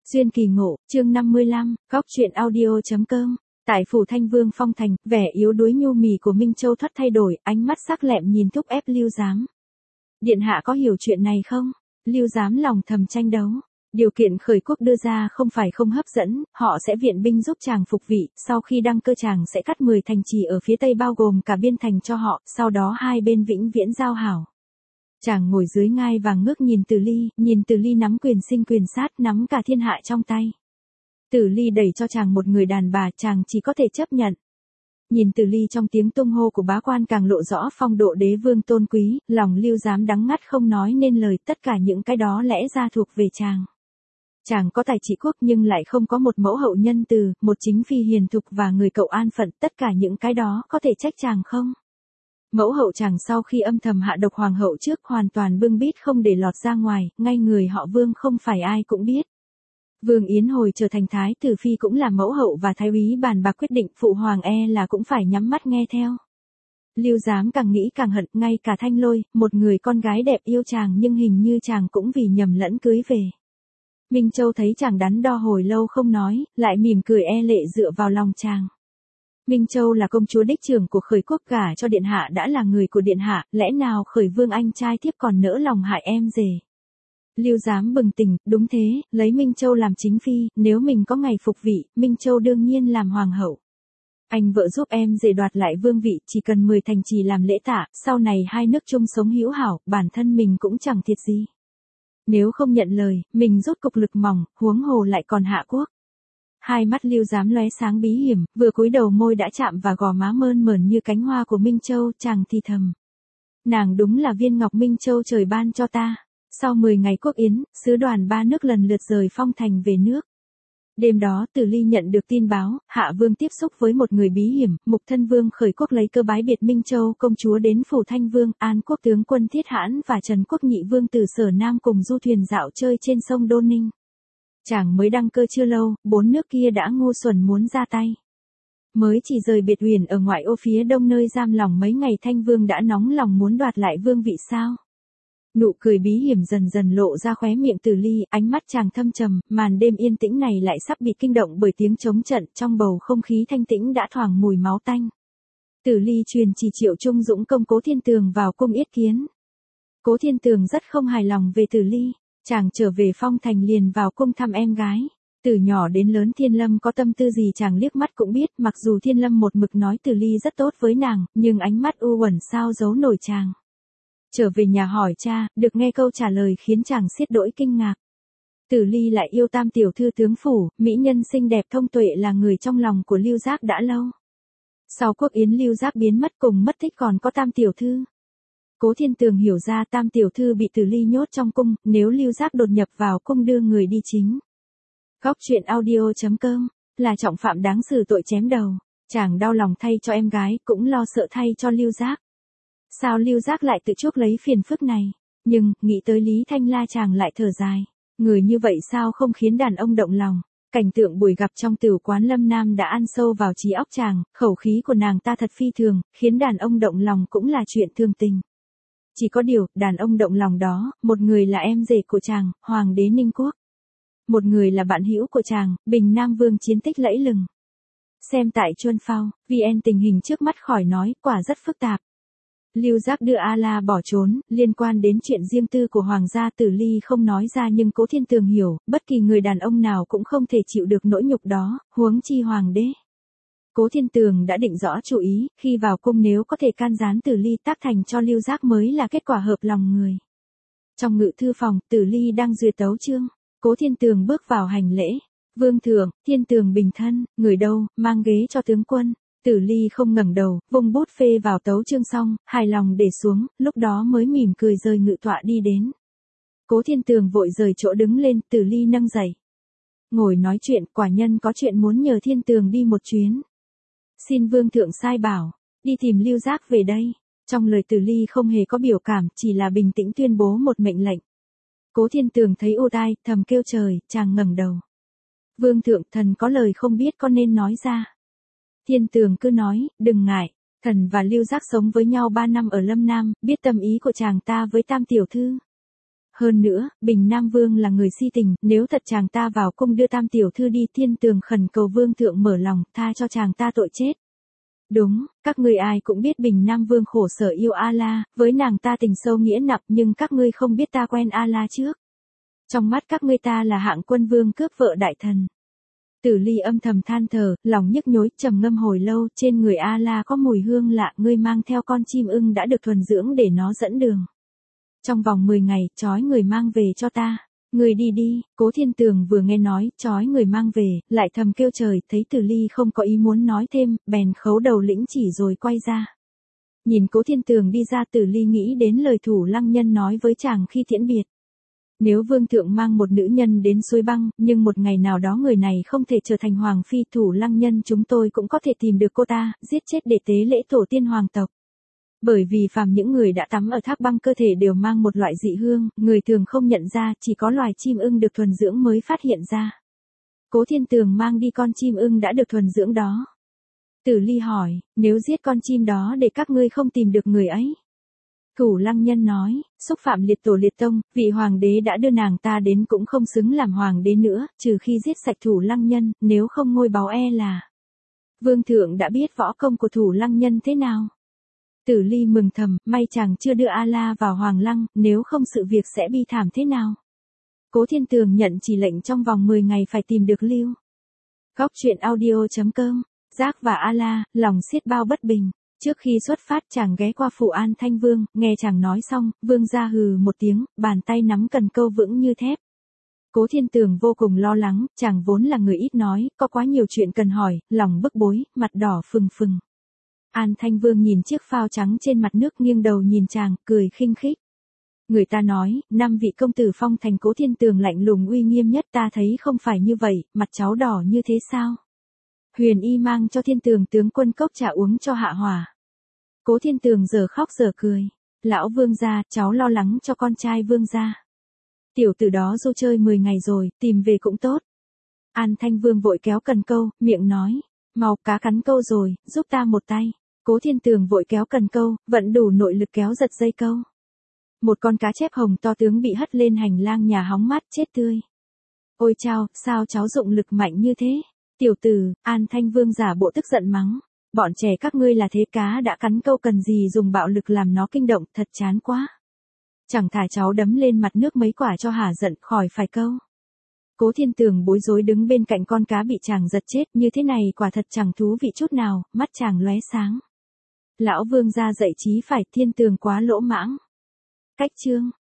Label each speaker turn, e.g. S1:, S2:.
S1: Duyên kỳ ngộ, chương 55, góc truyện audio.com. Tại phủ Thanh Vương Phong Thành, vẻ yếu đuối nhu mì của Minh Châu thoát thay đổi, ánh mắt sắc lẹm nhìn thúc ép Lưu Giám. Điện hạ có hiểu chuyện này không? Lưu Giám lòng thầm tranh đấu. Điều kiện khởi quốc đưa ra không phải không hấp dẫn, họ sẽ viện binh giúp chàng phục vị, sau khi đăng cơ chàng sẽ cắt 10 thành trì ở phía tây bao gồm cả biên thành cho họ, sau đó hai bên vĩnh viễn giao hảo. Chàng ngồi dưới ngai vàng ngước nhìn Tử Ly nắm quyền sinh quyền sát, nắm cả thiên hạ trong tay. Tử Ly đẩy cho chàng một người đàn bà, chàng chỉ có thể chấp nhận. Nhìn Tử Ly trong tiếng tung hô của bá quan càng lộ rõ phong độ đế vương tôn quý, lòng Lưu Giám đắng ngắt không nói nên lời, tất cả những cái đó lẽ ra thuộc về chàng. Chàng có tài trị quốc nhưng lại không có một mẫu hậu nhân từ, một chính phi hiền thục và người cậu an phận, tất cả những cái đó có thể trách chàng không? Mẫu hậu chàng sau khi âm thầm hạ độc hoàng hậu trước hoàn toàn bưng bít không để lọt ra ngoài, ngay người họ Vương không phải ai cũng biết. Vương Yến hồi trở thành thái tử phi cũng là mẫu hậu và thái úy bàn bạc quyết định, phụ hoàng là cũng phải nhắm mắt nghe theo. Lưu Giám càng nghĩ càng hận, ngay cả Thanh Lôi, một người con gái đẹp yêu chàng nhưng hình như chàng cũng vì nhầm lẫn cưới về. Minh Châu thấy chàng đắn đo hồi lâu không nói, lại mỉm cười lệ dựa vào lòng chàng. Minh Châu là công chúa đích trưởng của khởi quốc, gả cho điện hạ đã là người của điện hạ, lẽ nào khởi vương anh trai thiếp còn nỡ lòng hại em rể. Lưu Giám bừng tỉnh, đúng thế, lấy Minh Châu làm chính phi, nếu mình có ngày phục vị, Minh Châu đương nhiên làm hoàng hậu. Anh vợ giúp em rể đoạt lại vương vị, chỉ cần 10 thành trì làm lễ tạ, sau này hai nước chung sống hữu hảo, bản thân mình cũng chẳng thiệt gì. Nếu không nhận lời, mình rút cục lực mỏng, huống hồ lại còn hạ quốc. Hai mắt Lưu Giám lóe sáng bí hiểm, vừa cúi đầu môi đã chạm vào gò má mơn mởn như cánh hoa của Minh Châu, chàng thì thầm. Nàng đúng là viên ngọc Minh Châu trời ban cho ta. Sau 10 ngày quốc yến, sứ đoàn ba nước lần lượt rời Phong Thành về nước. Đêm đó Tử Ly nhận được tin báo, Hạ Vương tiếp xúc với một người bí hiểm, Mục Thân Vương khởi quốc lấy cơ bái biệt Minh Châu công chúa đến phủ Thanh Vương, An Quốc tướng quân Thiết Hãn và Trần Quốc Nhị Vương từ Sở Nam cùng du thuyền dạo chơi trên sông Đô Ninh. Chàng mới đăng cơ chưa lâu, 4 nước kia đã ngu xuẩn muốn ra tay. Mới chỉ rời biệt huyền ở ngoại ô phía đông nơi giam lòng mấy ngày, Thanh Vương đã nóng lòng muốn đoạt lại vương vị sao? Nụ cười bí hiểm dần dần lộ ra khóe miệng Tử Ly, ánh mắt chàng thâm trầm, màn đêm yên tĩnh này lại sắp bị kinh động bởi tiếng chống trận, trong bầu không khí thanh tĩnh đã thoảng mùi máu tanh. Tử Ly truyền chỉ Triệu Trung Dũng công Cố Thiên Tường vào cung yết kiến. Cố Thiên Tường rất không hài lòng về Tử Ly, chàng trở về Phong Thành liền vào cung thăm em gái. Từ nhỏ đến lớn Thiên Lâm có tâm tư gì chàng liếc mắt cũng biết, mặc dù Thiên Lâm một mực nói Tử Ly rất tốt với nàng, nhưng ánh mắt u uẩn sao giấu nổi chàng. Trở về nhà hỏi cha, được nghe câu trả lời khiến chàng xiết đỗi kinh ngạc. Tử Ly lại yêu Tam tiểu thư tướng phủ, mỹ nhân xinh đẹp thông tuệ là người trong lòng của Lưu Giác đã lâu. Sau quốc yến Lưu Giác biến mất, cùng mất tích còn có Tam tiểu thư. Cố Thiên Tường hiểu ra Tam tiểu thư bị Tử Ly nhốt trong cung, nếu Lưu Giác đột nhập vào cung đưa người đi chính. Góc truyện audio.com, là trọng phạm đáng xử tội chém đầu. Chàng đau lòng thay cho em gái, cũng lo sợ thay cho Lưu Giác. Sao Lưu Giác lại tự chuốc lấy phiền phức này? Nhưng, nghĩ tới Lý Thanh La chàng lại thở dài. Người như vậy sao không khiến đàn ông động lòng? Cảnh tượng buổi gặp trong tửu quán Lâm Nam đã ăn sâu vào trí óc chàng, khẩu khí của nàng ta thật phi thường, khiến đàn ông động lòng cũng là chuyện thường tình. Chỉ có điều, đàn ông động lòng đó, một người là em rể của chàng, Hoàng đế Ninh Quốc. Một người là bạn hữu của chàng, Bình Nam Vương chiến tích lẫy lừng. Xem tại Chuân Phao, VN tình hình trước mắt khỏi nói, quả rất phức tạp. Lưu Giác đưa A La bỏ trốn, liên quan đến chuyện riêng tư của hoàng gia Tử Ly không nói ra nhưng Cố Thiên Tường hiểu, bất kỳ người đàn ông nào cũng không thể chịu được nỗi nhục đó, huống chi hoàng đế. Cố Thiên Tường đã định rõ chủ ý, khi vào cung nếu có thể can gián Tử Ly tác thành cho Lưu Giác mới là kết quả hợp lòng người. Trong ngự thư phòng, Tử Ly đang duyệt tấu chương, Cố Thiên Tường bước vào hành lễ. Vương thượng, Thiên Tường bình thân, người đâu, mang ghế cho tướng quân. Tử Ly không ngẩng đầu, vung bút phê vào tấu chương xong, hài lòng để xuống, lúc đó mới mỉm cười rời ngự tọa đi đến. Cố Thiên Tường vội rời chỗ đứng lên, Tử Ly nâng dậy. Ngồi nói chuyện, quả nhân có chuyện muốn nhờ Thiên Tường đi một chuyến. Xin Vương thượng sai bảo, đi tìm Lưu Giác về đây. Trong lời Tử Ly không hề có biểu cảm, chỉ là bình tĩnh tuyên bố một mệnh lệnh. Cố Thiên Tường thấy u tai, thầm kêu trời, chàng ngẩng đầu. Vương thượng, thần có lời không biết có nên nói ra. Thiên Tường cứ nói, đừng ngại, thần và Lưu Giác sống với nhau 3 năm ở Lâm Nam, biết tâm ý của chàng ta với Tam tiểu thư. Hơn nữa, Bình Nam Vương là người si tình, nếu thật chàng ta vào cung đưa tam tiểu thư đi, Thiên Tường khẩn cầu Vương thượng mở lòng, tha cho chàng ta tội chết. Đúng, các ngươi ai cũng biết Bình Nam Vương khổ sở yêu A-la, với nàng ta tình sâu nghĩa nặng, nhưng các ngươi không biết ta quen A-la trước. Trong mắt các ngươi ta là hạng quân vương cướp vợ đại thần. Tử Ly âm thầm than thở, lòng nhức nhối, trầm ngâm hồi lâu, trên người A-la có mùi hương lạ, ngươi mang theo con chim ưng đã được thuần dưỡng để nó dẫn đường. Trong vòng 10 ngày, trói người mang về cho ta. Người đi đi, Cố Thiên Tường vừa nghe nói, trói người mang về, lại thầm kêu trời, thấy Tử Ly không có ý muốn nói thêm, bèn khấu đầu lĩnh chỉ rồi quay ra. Nhìn Cố Thiên Tường đi ra, Tử Ly nghĩ đến lời Thủ Lăng Nhân nói với chàng khi tiễn biệt. Nếu Vương thượng mang một nữ nhân đến suối băng, nhưng một ngày nào đó người này không thể trở thành hoàng phi, Thủ Lăng Nhân chúng tôi cũng có thể tìm được cô ta, giết chết để tế lễ tổ tiên hoàng tộc. Bởi vì phàm những người đã tắm ở thác băng cơ thể đều mang một loại dị hương, người thường không nhận ra, chỉ có loài chim ưng được thuần dưỡng mới phát hiện ra. Cố Thiên Tường mang đi con chim ưng đã được thuần dưỡng đó. Tử Ly hỏi, nếu giết con chim đó để các ngươi không tìm được người ấy. Thủ Lăng Nhân nói, xúc phạm liệt tổ liệt tông, vị hoàng đế đã đưa nàng ta đến cũng không xứng làm hoàng đế nữa, trừ khi giết sạch Thủ Lăng Nhân, nếu không ngôi báu e là. Vương thượng đã biết võ công của Thủ Lăng Nhân thế nào. Tử Ly mừng thầm, may chàng chưa đưa A-la vào hoàng lăng, nếu không sự việc sẽ bi thảm thế nào. Cố Thiên Tường nhận chỉ lệnh trong vòng 10 ngày phải tìm được Lưu. Góc truyện audio.com, Giác và A-la, lòng xiết bao bất bình. Trước khi xuất phát chàng ghé qua phủ An Thanh Vương, nghe chàng nói xong, Vương ra hừ một tiếng, bàn tay nắm cần câu vững như thép. Cố Thiên Tường vô cùng lo lắng, chàng vốn là người ít nói, có quá nhiều chuyện cần hỏi, lòng bức bối, mặt đỏ phừng phừng. An Thanh Vương nhìn chiếc phao trắng trên mặt nước nghiêng đầu nhìn chàng, cười khinh khích. Người ta nói, 5 vị công tử phong thành Cố Thiên Tường lạnh lùng uy nghiêm nhất, ta thấy không phải như vậy, mặt cháu đỏ như thế sao? Huyền Y mang cho Thiên Tường tướng quân cốc trà uống cho hạ hỏa. Cố Thiên Tường giờ khóc giờ cười. Lão Vương gia, cháu lo lắng cho con trai Vương gia. Tiểu tử đó du chơi 10 ngày rồi, tìm về cũng tốt. An Thanh Vương vội kéo cần câu, miệng nói, mau cá cắn câu rồi, giúp ta một tay. Cố Thiên Tường vội kéo cần câu, vận đủ nội lực kéo giật dây câu. Một con cá chép hồng to tướng bị hất lên hành lang nhà hóng mát chết tươi. Ôi chao, sao cháu dụng lực mạnh như thế? Tiểu tử, An Thanh Vương giả bộ tức giận mắng. Bọn trẻ các ngươi là thế, cá đã cắn câu cần gì dùng bạo lực làm nó kinh động, thật chán quá. Chẳng thả cháu đấm lên mặt nước mấy quả cho hả giận, khỏi phải câu. Cố Thiên Tường bối rối đứng bên cạnh con cá bị chàng giật chết, như thế này quả thật chẳng thú vị chút nào, mắt chàng lóe sáng. Lão Vương gia dạy chí phải, Thiên Tường quá lỗ mãng. Cách chương